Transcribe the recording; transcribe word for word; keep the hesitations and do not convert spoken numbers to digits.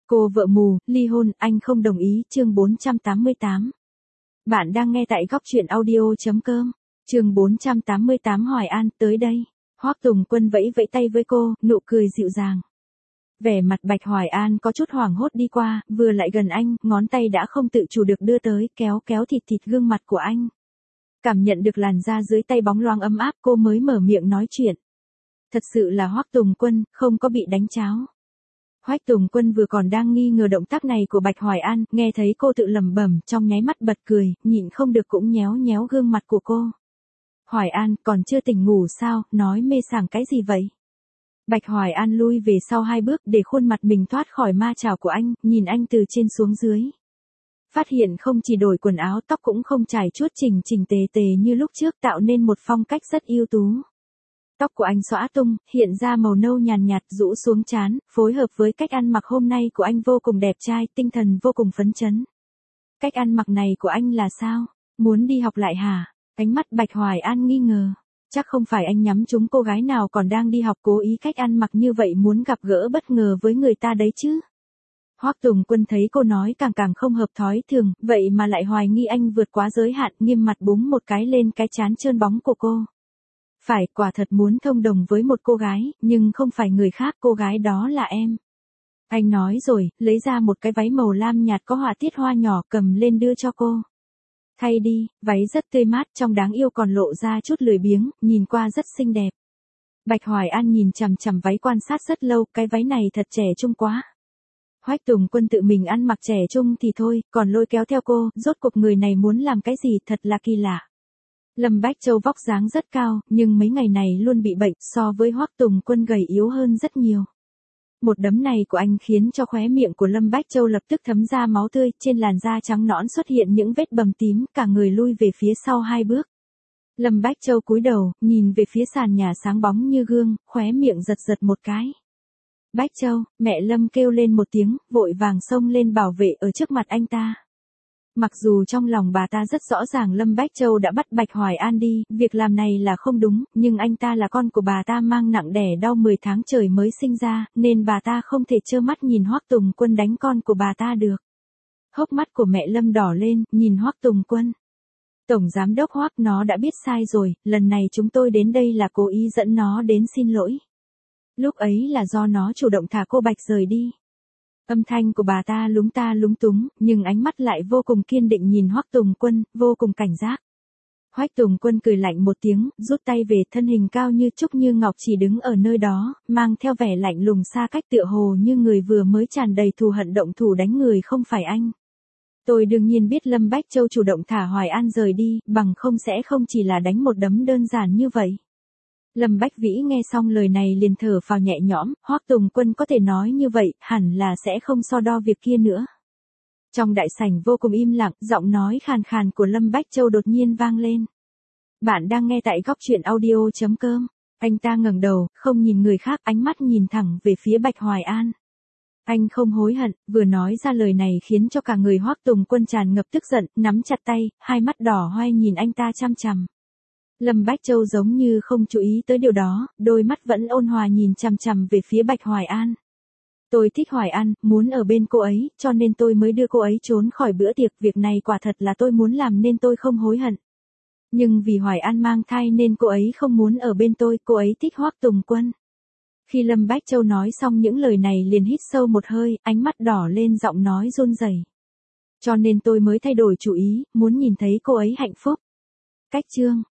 Cô vợ mù, ly hôn, anh không đồng ý, chương bốn trăm tám mươi tám. Bạn đang nghe tại góc truyện audio.com, chương bốn trăm tám mươi tám. Hoài An, tới đây. Hoắc Tùng Quân vẫy vẫy tay với cô, nụ cười dịu dàng. Vẻ mặt Bạch Hoài An có chút hoảng hốt đi qua, vừa lại gần anh, ngón tay đã không tự chủ được đưa tới, kéo kéo thịt thịt gương mặt của anh. Cảm nhận được làn da dưới tay bóng loáng ấm áp, cô mới mở miệng nói chuyện. Thật sự là Hoắc Tùng Quân, không có bị đánh cháo. Hoắc Tùng Quân vừa còn đang nghi ngờ động tác này của Bạch Hoài An, nghe thấy cô tự lẩm bẩm, trong nháy mắt bật cười, nhịn không được cũng nhéo nhéo gương mặt của cô. Hoài An, còn chưa tỉnh ngủ sao, nói mê sảng cái gì vậy? Bạch Hoài An lui về sau hai bước để khuôn mặt mình thoát khỏi ma chảo của anh, nhìn anh từ trên xuống dưới. Phát hiện không chỉ đổi quần áo, tóc cũng không trải chuốt chỉnh chỉnh tề tề như lúc trước, tạo nên một phong cách rất ưu tú. Tóc của anh xõa tung, hiện ra màu nâu nhàn nhạt, rũ xuống trán, phối hợp với cách ăn mặc hôm nay của anh vô cùng đẹp trai, tinh thần vô cùng phấn chấn. Cách ăn mặc này của anh là sao? Muốn đi học lại hả? Ánh mắt Bạch Hoài An nghi ngờ. Chắc không phải anh nhắm trúng cô gái nào còn đang đi học cố ý cách ăn mặc như vậy muốn gặp gỡ bất ngờ với người ta đấy chứ? Hoắc Tùng Quân thấy cô nói càng càng không hợp thói thường, vậy mà lại hoài nghi anh vượt quá giới hạn, nghiêm mặt búng một cái lên cái trán trơn bóng của cô. Phải, quả thật muốn thông đồng với một cô gái, nhưng không phải người khác, cô gái đó là em. Anh nói rồi, lấy ra một cái váy màu lam nhạt có họa tiết hoa nhỏ, cầm lên đưa cho cô. Thay đi, váy rất tươi mát, trong đáng yêu còn lộ ra chút lười biếng, nhìn qua rất xinh đẹp. Bạch Hoài An nhìn chằm chằm váy quan sát rất lâu, cái váy này thật trẻ trung quá. Hoắc Tùng Quân tự mình ăn mặc trẻ trung thì thôi, còn lôi kéo theo cô, rốt cuộc người này muốn làm cái gì, thật là kỳ lạ. Lâm Bách Châu vóc dáng rất cao, nhưng mấy ngày này luôn bị bệnh, so với Hoắc Tùng Quân gầy yếu hơn rất nhiều. Một đấm này của anh khiến cho khóe miệng của Lâm Bách Châu lập tức thấm ra máu tươi, trên làn da trắng nõn xuất hiện những vết bầm tím, cả người lui về phía sau hai bước. Lâm Bách Châu cúi đầu, nhìn về phía sàn nhà sáng bóng như gương, khóe miệng giật giật một cái. Bách Châu, mẹ Lâm kêu lên một tiếng, vội vàng xông lên bảo vệ ở trước mặt anh ta. Mặc dù trong lòng bà ta rất rõ ràng Lâm Bách Châu đã bắt Bạch Hoài An đi, việc làm này là không đúng, nhưng anh ta là con của bà ta mang nặng đẻ đau mười tháng trời mới sinh ra, nên bà ta không thể trơ mắt nhìn Hoắc Tùng Quân đánh con của bà ta được. Hốc mắt của mẹ Lâm đỏ lên, nhìn Hoắc Tùng Quân. Tổng giám đốc Hoắc, nó đã biết sai rồi, lần này chúng tôi đến đây là cố ý dẫn nó đến xin lỗi. Lúc ấy là do nó chủ động thả cô Bạch rời đi. Âm thanh của bà ta lúng ta lúng túng, nhưng ánh mắt lại vô cùng kiên định nhìn Hoắc Tùng Quân, vô cùng cảnh giác. Hoắc Tùng Quân cười lạnh một tiếng, rút tay về, thân hình cao như trúc như ngọc chỉ đứng ở nơi đó, mang theo vẻ lạnh lùng xa cách tựa hồ như người vừa mới tràn đầy thù hận động thủ đánh người không phải anh. Tôi đương nhiên biết Lâm Bách Châu chủ động thả Hoài An rời đi, bằng không sẽ không chỉ là đánh một đấm đơn giản như vậy. Lâm Bách Vĩ nghe xong lời này liền thở phào nhẹ nhõm, Hoắc Tùng Quân có thể nói như vậy, hẳn là sẽ không so đo việc kia nữa. Trong đại sảnh vô cùng im lặng, giọng nói khàn khàn của Lâm Bách Châu đột nhiên vang lên. Bạn đang nghe tại góc truyện audio.com. Anh ta ngẩng đầu, không nhìn người khác, ánh mắt nhìn thẳng về phía Bạch Hoài An. Anh không hối hận, vừa nói ra lời này khiến cho cả người Hoắc Tùng Quân tràn ngập tức giận, nắm chặt tay, hai mắt đỏ hoe nhìn anh ta chăm chằm. Lâm Bách Châu giống như không chú ý tới điều đó, đôi mắt vẫn ôn hòa nhìn chằm chằm về phía Bạch Hoài An. Tôi thích Hoài An, muốn ở bên cô ấy, cho nên tôi mới đưa cô ấy trốn khỏi bữa tiệc, việc này quả thật là tôi muốn làm nên tôi không hối hận. Nhưng vì Hoài An mang thai nên cô ấy không muốn ở bên tôi, cô ấy thích Hoắc Tùng Quân. Khi Lâm Bách Châu nói xong những lời này liền hít sâu một hơi, ánh mắt đỏ lên, giọng nói run rẩy. Cho nên tôi mới thay đổi chủ ý, muốn nhìn thấy cô ấy hạnh phúc. Cách chương